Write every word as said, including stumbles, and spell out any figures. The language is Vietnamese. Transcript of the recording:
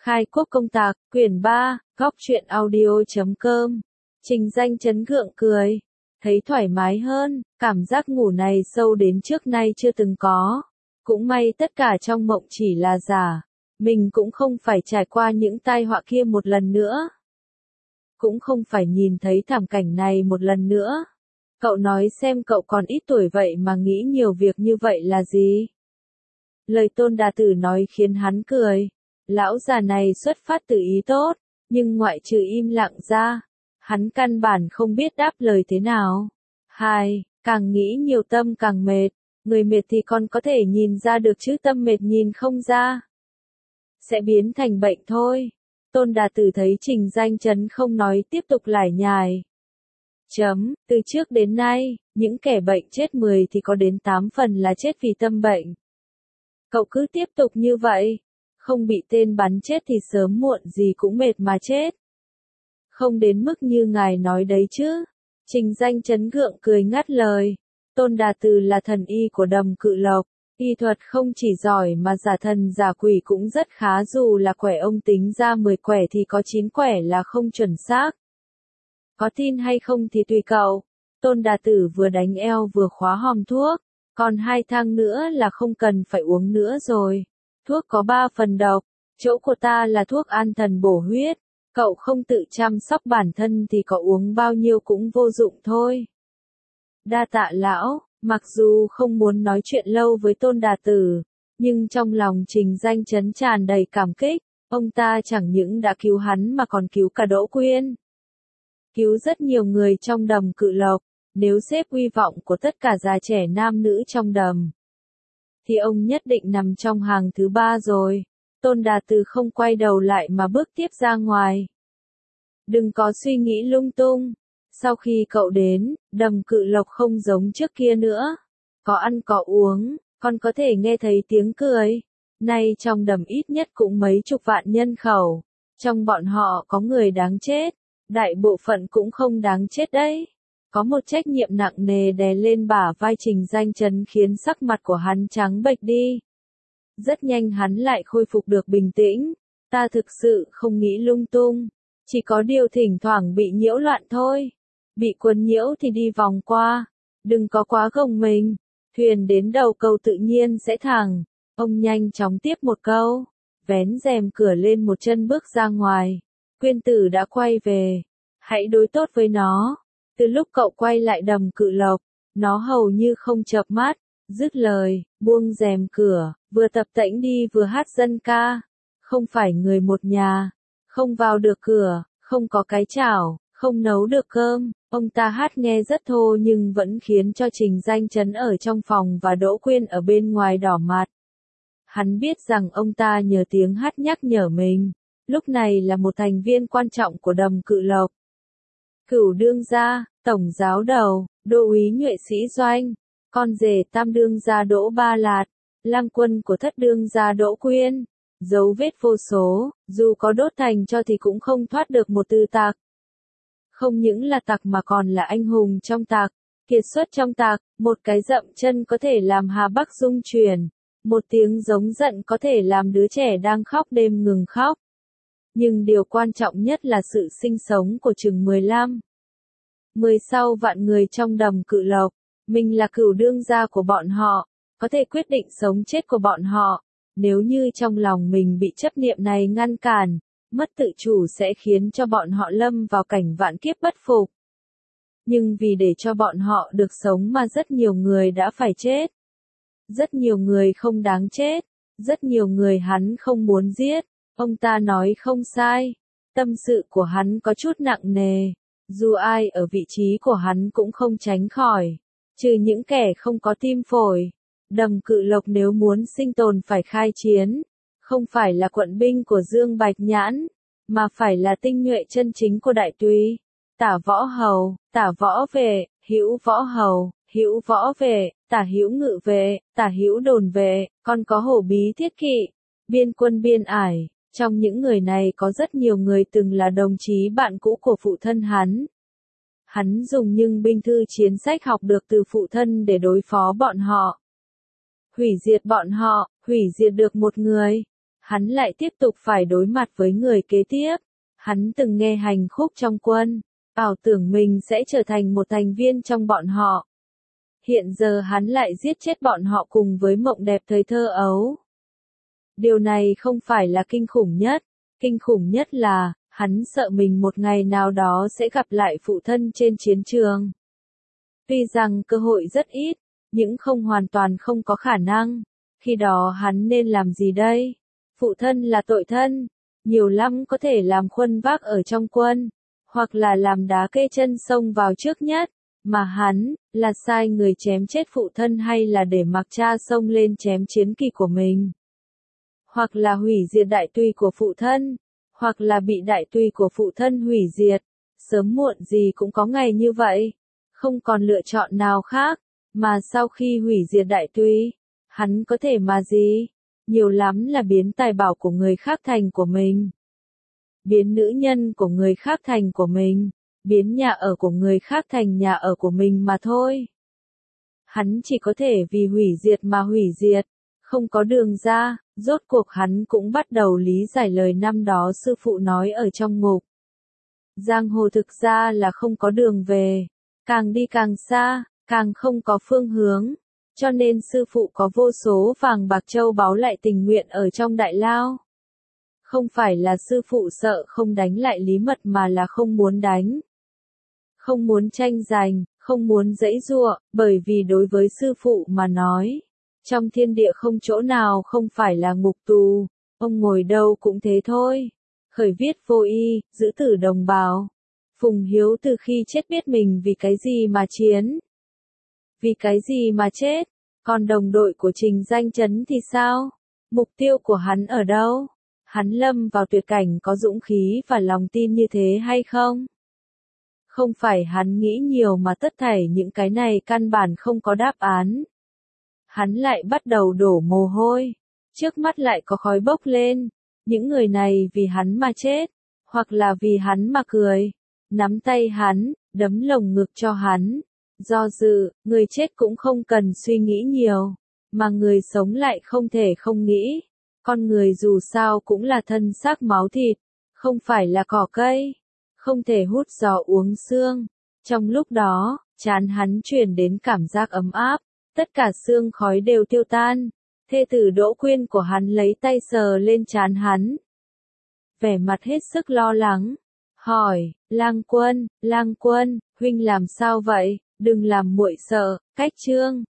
Khai quốc công tạc, quyển ba, góc truyện audio chấm com. Trình Danh Chấn gượng cười. Thấy thoải mái hơn, cảm giác ngủ này sâu đến trước nay chưa từng có. Cũng may tất cả trong mộng chỉ là giả. Mình cũng không phải trải qua những tai họa kia một lần nữa. Cũng không phải nhìn thấy thảm cảnh này một lần nữa. Cậu nói xem cậu còn ít tuổi vậy mà nghĩ nhiều việc như vậy là gì? Lời Tôn Đà Tử nói khiến hắn cười. Lão già này xuất phát từ ý tốt, nhưng ngoại trừ im lặng ra, hắn căn bản không biết đáp lời thế nào. Hai, càng nghĩ nhiều tâm càng mệt, người mệt thì còn có thể nhìn ra được chứ tâm mệt nhìn không ra. Sẽ biến thành bệnh thôi. Tôn Đà Tử thấy Trình Danh Chấn không nói tiếp tục lải nhải. Chấm, từ trước đến nay, những kẻ bệnh chết mười thì có đến tám phần là chết vì tâm bệnh. Cậu cứ tiếp tục như vậy. Không bị tên bắn chết thì sớm muộn gì cũng mệt mà chết. Không đến mức như ngài nói đấy chứ. Trình Danh Chấn gượng cười ngắt lời. Tôn Đà Tử là thần y của Đầm Cự Lộc. Y thuật không chỉ giỏi mà giả thần giả quỷ cũng rất khá, dù là quẻ ông tính ra mười quẻ thì có chín quẻ là không chuẩn xác. Có tin hay không thì tùy cậu. Tôn Đà Tử vừa đánh eo vừa khóa hòm thuốc. Còn hai thang nữa là không cần phải uống nữa rồi. Thuốc có ba phần độc, chỗ của ta là thuốc an thần bổ huyết, cậu không tự chăm sóc bản thân thì có uống bao nhiêu cũng vô dụng thôi. Đa tạ lão, mặc dù không muốn nói chuyện lâu với Tôn Đà Tử, nhưng trong lòng Trình Danh Chấn tràn đầy cảm kích, ông ta chẳng những đã cứu hắn mà còn cứu cả Đỗ Quyên. Cứu rất nhiều người trong Đầm Cự Lộc, nếu xếp uy vọng của tất cả già trẻ nam nữ trong đầm thì ông nhất định nằm trong hàng thứ ba rồi. Tôn Đà Tử không quay đầu lại mà bước tiếp ra ngoài. Đừng có suy nghĩ lung tung. Sau khi cậu đến, Đầm Cự Lộc không giống trước kia nữa. Có ăn có uống, còn có thể nghe thấy tiếng cười. Nay trong đầm ít nhất cũng mấy chục vạn nhân khẩu. Trong bọn họ có người đáng chết. Đại bộ phận cũng không đáng chết đấy. Có một trách nhiệm nặng nề đè lên bả vai Trình Danh Chấn khiến sắc mặt của hắn trắng bệch đi. Rất nhanh hắn lại khôi phục được bình tĩnh. Ta thực sự không nghĩ lung tung. Chỉ có điều thỉnh thoảng bị nhiễu loạn thôi. Bị quấn nhiễu thì đi vòng qua. Đừng có quá gồng mình. Thuyền đến đầu cầu tự nhiên sẽ thẳng. Ông nhanh chóng tiếp một câu. Vén rèm cửa lên một chân bước ra ngoài. Quyên Tử đã quay về. Hãy đối tốt với nó. Từ lúc cậu quay lại Đầm Cự Lộc, nó hầu như không chợp mắt, dứt lời, buông rèm cửa, vừa tập tễnh đi vừa hát dân ca. Không phải người một nhà, không vào được cửa, không có cái chảo, không nấu được cơm. Ông ta hát nghe rất thô nhưng vẫn khiến cho Trình Danh Chấn ở trong phòng và Đỗ Quyên ở bên ngoài đỏ mặt. Hắn biết rằng ông ta nhờ tiếng hát nhắc nhở mình, lúc này là một thành viên quan trọng của Đầm Cự Lộc. Cửu đương gia, tổng giáo đầu, đô úy nhuệ sĩ Doanh, con rể tam đương gia Đỗ Ba Lạt, lang quân của thất đương gia Đỗ Quyên, dấu vết vô số, dù có đốt thành cho thì cũng không thoát được một tư tặc. Không những là tặc mà còn là anh hùng trong tặc, kiệt xuất trong tặc, một cái dậm chân có thể làm Hà Bắc rung chuyển, một tiếng giống giận có thể làm đứa trẻ đang khóc đêm ngừng khóc. Nhưng điều quan trọng nhất là sự sinh sống của chừng mười lăm, mười sáu vạn người trong Đầm Cự Lộc. Mình là cửu đương gia của bọn họ, có thể quyết định sống chết của bọn họ. Nếu như trong lòng mình bị chấp niệm này ngăn cản, mất tự chủ sẽ khiến cho bọn họ lâm vào cảnh vạn kiếp bất phục. Nhưng vì để cho bọn họ được sống mà rất nhiều người đã phải chết. Rất nhiều người không đáng chết, rất nhiều người hắn không muốn giết. Ông ta nói không sai, tâm sự của hắn có chút nặng nề, dù ai ở vị trí của hắn cũng không tránh khỏi, trừ những kẻ không có tim phổi. Đầm Cự Lộc nếu muốn sinh tồn phải khai chiến, không phải là quận binh của Dương Bạch Nhãn, mà phải là tinh nhuệ chân chính của Đại Túy. Tả Võ Hầu, Tả Võ Vệ, Hữu Võ Hầu, Hữu Võ Vệ, Tả Hữu Ngự Vệ, Tả Hữu Đồn Vệ, còn có Hổ Bí Thiết Kỵ, biên quân biên ải. Trong những người này có rất nhiều người từng là đồng chí bạn cũ của phụ thân hắn. Hắn dùng những binh thư chiến sách học được từ phụ thân để đối phó bọn họ. Hủy diệt bọn họ, hủy diệt được một người. hắn lại tiếp tục phải đối mặt với người kế tiếp. Hắn từng nghe hành khúc trong quân, ảo tưởng mình sẽ trở thành một thành viên trong bọn họ. Hiện giờ hắn lại giết chết bọn họ cùng với mộng đẹp thời thơ ấu. Điều này không phải là kinh khủng nhất, kinh khủng nhất là, hắn sợ mình một ngày nào đó sẽ gặp lại phụ thân trên chiến trường. Tuy rằng cơ hội rất ít, nhưng không hoàn toàn không có khả năng. Khi đó hắn nên làm gì đây? Phụ thân là tội thân, nhiều lắm có thể làm khuân vác ở trong quân, hoặc là làm đá kê chân xông vào trước nhất, mà hắn, là sai người chém chết phụ thân hay là để mặc cha xông lên chém chiến kỳ của mình? Hoặc là hủy diệt đại tùy của phụ thân, hoặc là bị đại tùy của phụ thân hủy diệt, sớm muộn gì cũng có ngày như vậy, không còn lựa chọn nào khác, mà sau khi hủy diệt đại tùy, hắn có thể mà gì? Nhiều lắm là biến tài bảo của người khác thành của mình. Biến nữ nhân của người khác thành của mình, biến nhà ở của người khác thành nhà ở của mình mà thôi. Hắn chỉ có thể vì hủy diệt mà hủy diệt, không có đường ra, rốt cuộc hắn cũng bắt đầu lý giải lời năm đó sư phụ nói ở trong ngục. Giang hồ thực ra là không có đường về, càng đi càng xa, càng không có phương hướng, cho nên sư phụ có vô số vàng bạc châu báu lại tình nguyện ở trong đại lao. Không phải là sư phụ sợ không đánh lại Lý Mật mà là không muốn đánh. Không muốn tranh giành, không muốn giãy giụa, bởi vì đối với sư phụ mà nói, trong thiên địa không chỗ nào không phải là ngục tù, ông ngồi đâu cũng thế thôi. Khởi viết vô y, giữ tử đồng bào. Phùng Hiếu từ khi chết biết mình vì cái gì mà chiến. Vì cái gì mà chết, còn đồng đội của Trình Danh Chấn thì sao? Mục tiêu của hắn ở đâu? Hắn lâm vào tuyệt cảnh có dũng khí và lòng tin như thế hay không? Không phải hắn nghĩ nhiều mà tất thảy những cái này căn bản không có đáp án. Hắn lại bắt đầu đổ mồ hôi, trước mắt lại có khói bốc lên, những người này vì hắn mà chết, hoặc là vì hắn mà cười, nắm tay hắn, đấm lồng ngực cho hắn. Do dự, người chết cũng không cần suy nghĩ nhiều, mà người sống lại không thể không nghĩ. Con người dù sao cũng là thân xác máu thịt, không phải là cỏ cây, không thể hút gió uống xương. Trong lúc đó, trán hắn truyền đến cảm giác ấm áp, tất cả xương khói đều tiêu tan. Thê tử Đỗ Quyên của hắn lấy tay sờ lên trán hắn, vẻ mặt hết sức lo lắng, hỏi, Lang Quân, Lang Quân, huynh làm sao vậy? Đừng làm muội sợ, cách trương.